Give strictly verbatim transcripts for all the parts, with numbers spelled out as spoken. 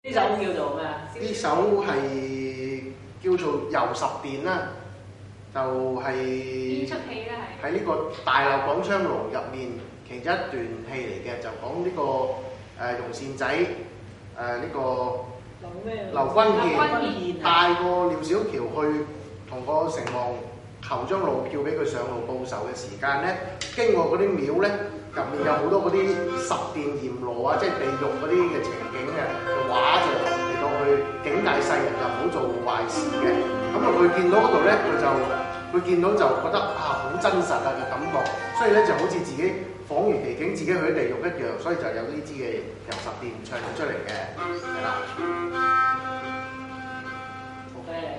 呢首叫做咩啊？ 呢首係叫做《遊十殿》啦，就係邊出戲咧係？ 喺呢個大鬧廣昌隆入面其中一段戲嚟嘅，就講呢、這個誒、呃、容善仔誒呢、這個劉咩？ 劉君君憲帶個廖小喬去同個城隍求張路，叫俾佢上路報仇嘅時間咧，經過嗰啲廟咧，入面有好多嗰啲十殿閻羅啊，即係地獄嗰啲嘅情景嘅畫像嚟到去警戒世人就唔好做壞事嘅。咁啊，佢見到嗰度咧，佢就佢見到就覺得啊好真實啊嘅感覺，所以咧就好似自己恍如其境，自己去地獄一樣，所以就有呢支嘅遊十殿唱咗出嚟嘅，係啦。 好嘅。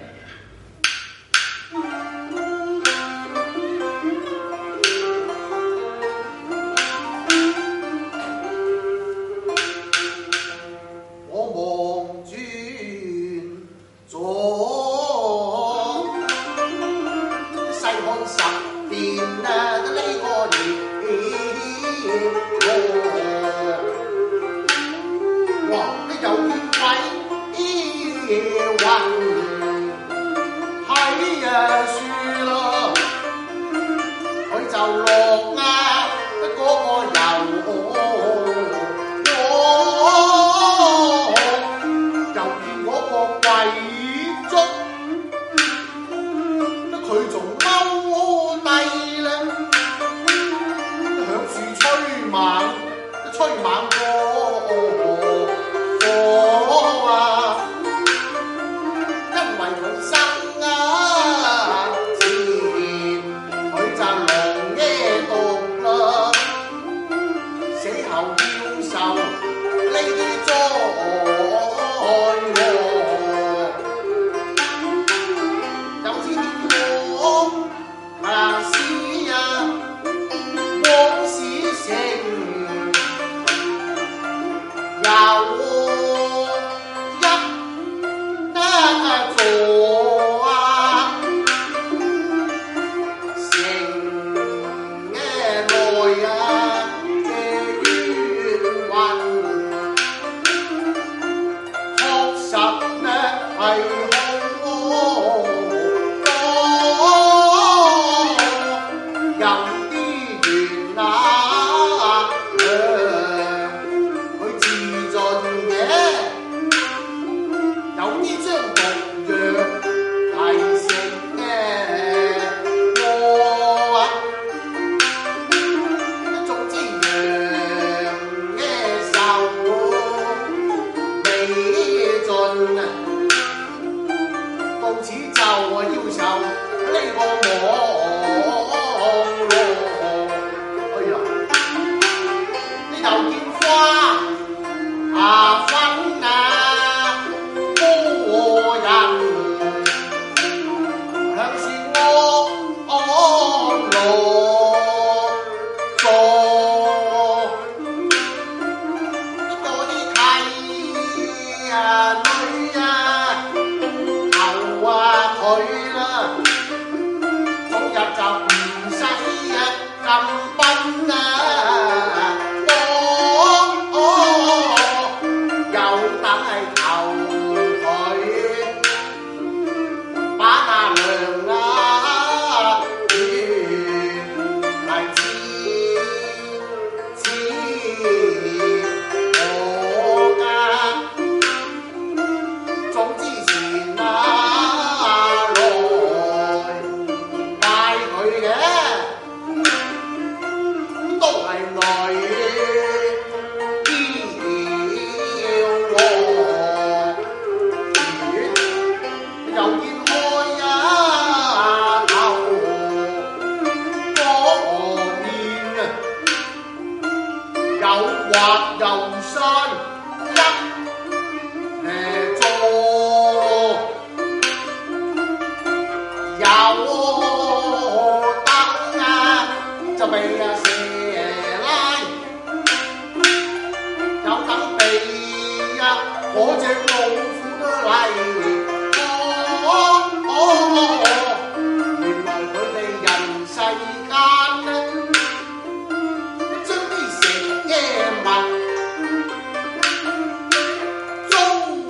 中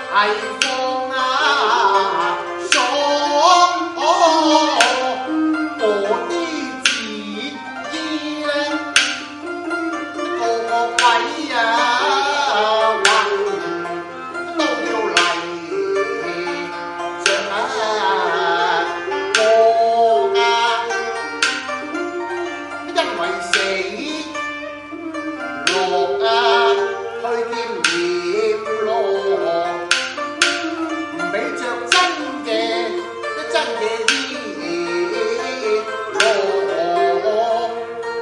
係放啊爽，嗰啲字衣咧個個鬼啊混都要嚟着啊過啊，因為死落啊去見業咯。唔俾着真嘅真嘅衣咯，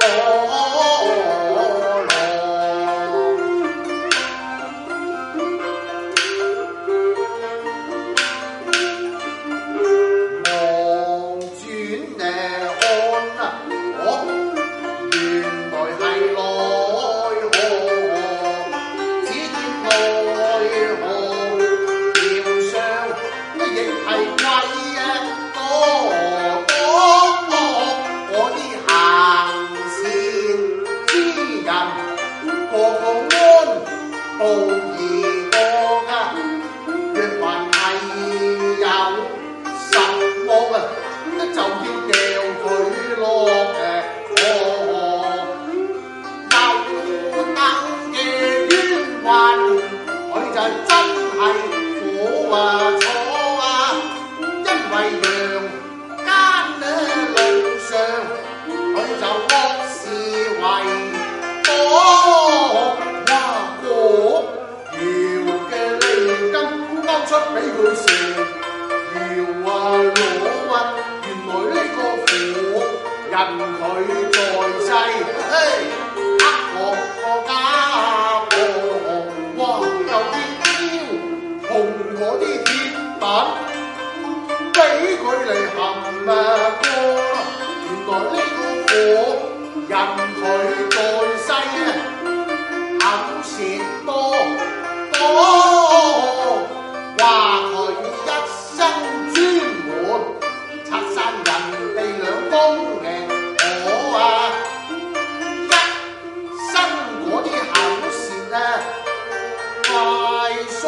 望轉誒看啊，我原來係奈何，只見奈何橋上亦係貴啊多多，我啲行善之人個個安步而過啊，若還係有什麼啊，就要掉佢落誒河，有燈嘅冤魂，佢就真係苦啊楚啊，因為陽間咧路上，佢就惡事為多，哇嗰條嘅利金勾出俾佢食。搖啊攞啊，原來呢個苦人佢在世，嘿，呃我個家婆，哇，有啲雕紅嗰啲鐵板，俾佢嚟含啊過，原來呢個苦人佢在世啊，口舌多多，話佢一生專門拆散人哋兩公嘅我啊，一生嗰啲口舌啊太疏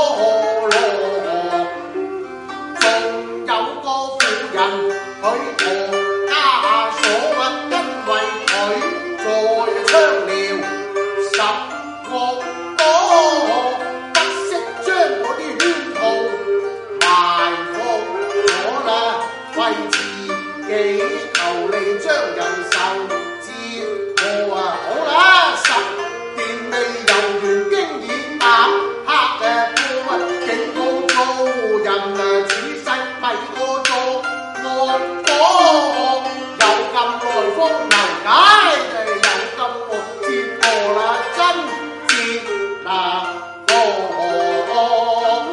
咯，仲有個婦人佢同家嫂啊，因為佢在窗寮十惡多，不惜將嗰啲圈套埋伏咗啦，為自己求利將人受折磨啊！好啦，十年未遊完，經已打黑誒過啊，警告做人啊，處世咪過作惡果，又咁耐風流解，又咁惡折磨啦，真折嗱哦。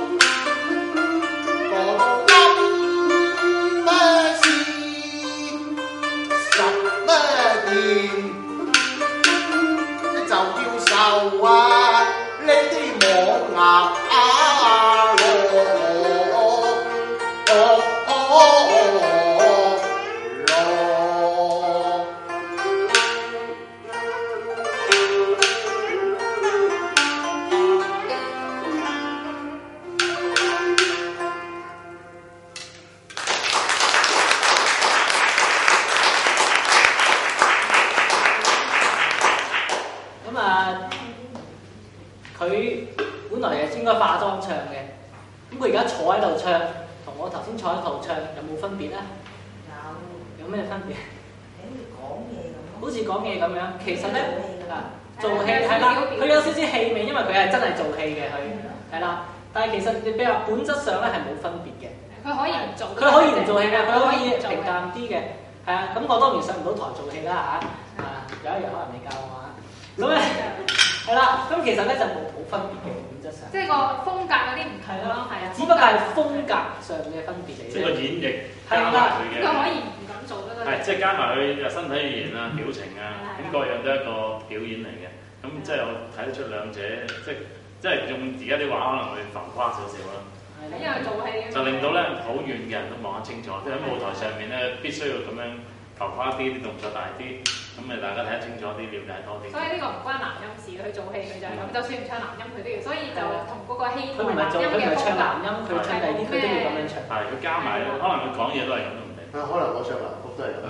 就要受啊呢啲網牙啊咯，哦哦咯。 咁啊，佢本來係應該化妝唱嘅，咁佢而家坐喺度唱，同我頭先坐喺度唱有冇分別咧？有。有咩分別？好似講嘢咁樣，其實咧啊，做戲係啦，佢有少少戲味，因為佢係真係做戲嘅，佢係啦。但係其實你比較本質上咧係冇分別嘅。 佢可以唔做， 佢可以唔做戲嘅，佢可以平淡啲嘅，係啊。咁我當然上唔到台做戲啦嚇，啊有一日可能你教我啊。咁咧係啦，咁其實咧就冇冇分別嘅本質上。 即係個風格有啲唔同咯，係啊。 只不過係風格上嘅分別嚟嘅。 即係個演繹加埋佢嘅。 佢可以唔咁做得。 係，即係加埋佢嘅身體語言啊、表情啊，咁各樣都係一個表演嚟嘅。咁即係我睇得出兩者，即係即係用而家啲話可能會浮誇少少啦。 因為做戲就令到咧好遠嘅人都望得清楚，即係喺舞台上面咧必須要咁樣浮誇啲，啲動作大啲， 咁咪大家睇得清楚啲，了解多啲。 所以呢個唔關男音事，佢做戲佢就係咁，就算唔唱男音佢都要，所以就同嗰個戲佢唔係做，佢唔係唱男音，佢唱第啲佢都要咁樣唱。 係，佢加埋，可能佢講嘢都係咁都唔定。 啊，可能我唱南曲都係咁。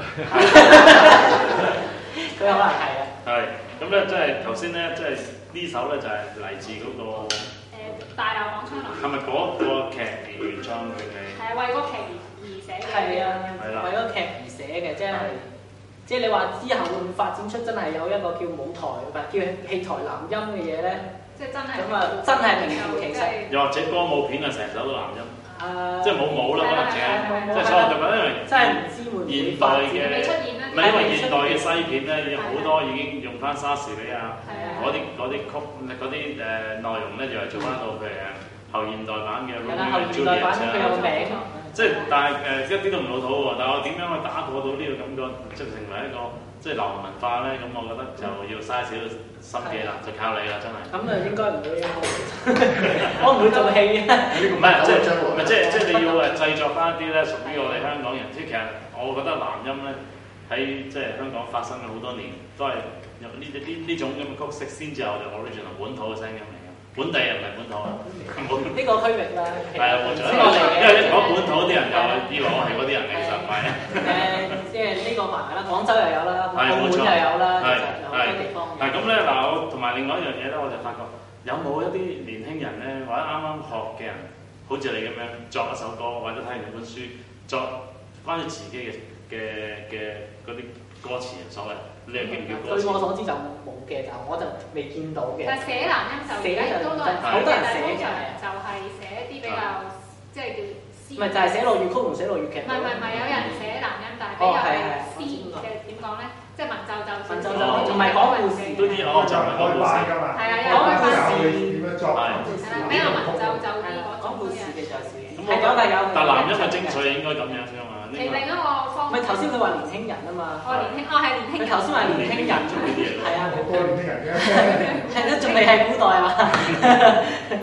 佢有可能係啊。 係，咁咧即係頭先咧，即係呢首咧就係嚟自嗰個誒大鬧廣昌隆。 係咪嗰個劇而原創佢嘅？ 係為嗰個劇而寫嘅。 係啊， 係啦， 為嗰個劇而寫嘅，即係即係你話之後會唔會發展出真係有一個叫舞台唔係叫戲台男音嘅嘢咧？ 即係真係。 咁啊，真係名副其實。 又或者歌舞片啊，成首都男音。 誒。 即係冇舞啦，可能淨係即係所以我就覺得因為真係唔知會唔會發展嘅， 未出現啦。 唔係因為現代嘅西片咧，有好多已經用翻莎士比亞嗰啲嗰啲曲嗰啲誒內容咧，就係做翻到譬如誒後現代版嘅 Romeo and Juliet 佢有名。 即係但係誒一啲都唔老土喎，但係我點樣去打破到呢個感覺，即係成為一個即係流行文化咧？咁我覺得就要嘥少少心機啦，就靠你啦，真係。咁啊應該唔會，我唔會做戲嘅。 唔係即係唔係即係即係你要誒製作翻一啲咧屬於我哋香港人。即係其實我覺得男音咧喺即係香港發生咗好多年，都係有呢呢呢種咁嘅曲式先至有我哋 original 本土嘅聲音嚟嘅。本地人唔係本土啊， 呢個區域啦。 係啊，冇錯。因為一講本土啲人就以為我係嗰啲人嚟，其實唔係啊。 誒，即係呢個範圍啦，廣州又有啦，澳門又有啦，其實有好多地方。 係咁咧，嗱，我同埋另外一樣嘢咧，我就發覺有冇一啲年輕人咧，或者啱啱學嘅人，好似你咁樣作一首歌，或者睇完本書，作關於自己嘅嘅嘅嗰啲歌詞啊，所謂呢個叫唔叫歌詞？ 據我所知就冇嘅，就我就未見到嘅。 但係寫男音就而家都多人好多人寫嘅， 就係寫一啲比較即係叫詩。 唔係就係寫落粵曲同寫落粵劇。 唔係唔係唔係，有人寫男音，但係比較係詩嘅點講咧？即係文縐縐少少， 同埋講故事嗰啲，我就係講故事㗎嘛。 係啊，有講故事點樣作？ 係啦，比較文縐縐啲嗰種。 講故事嘅就係少。 係有但有。但男音嘅精髓應該咁樣㗎嘛。 其另一個方。 唔係頭先佢話年輕人啊嘛。 哦年輕，哦係年輕人。 佢頭先話年輕人，係啊。 好多年輕人嘅。 係都仲未係古代啊嘛。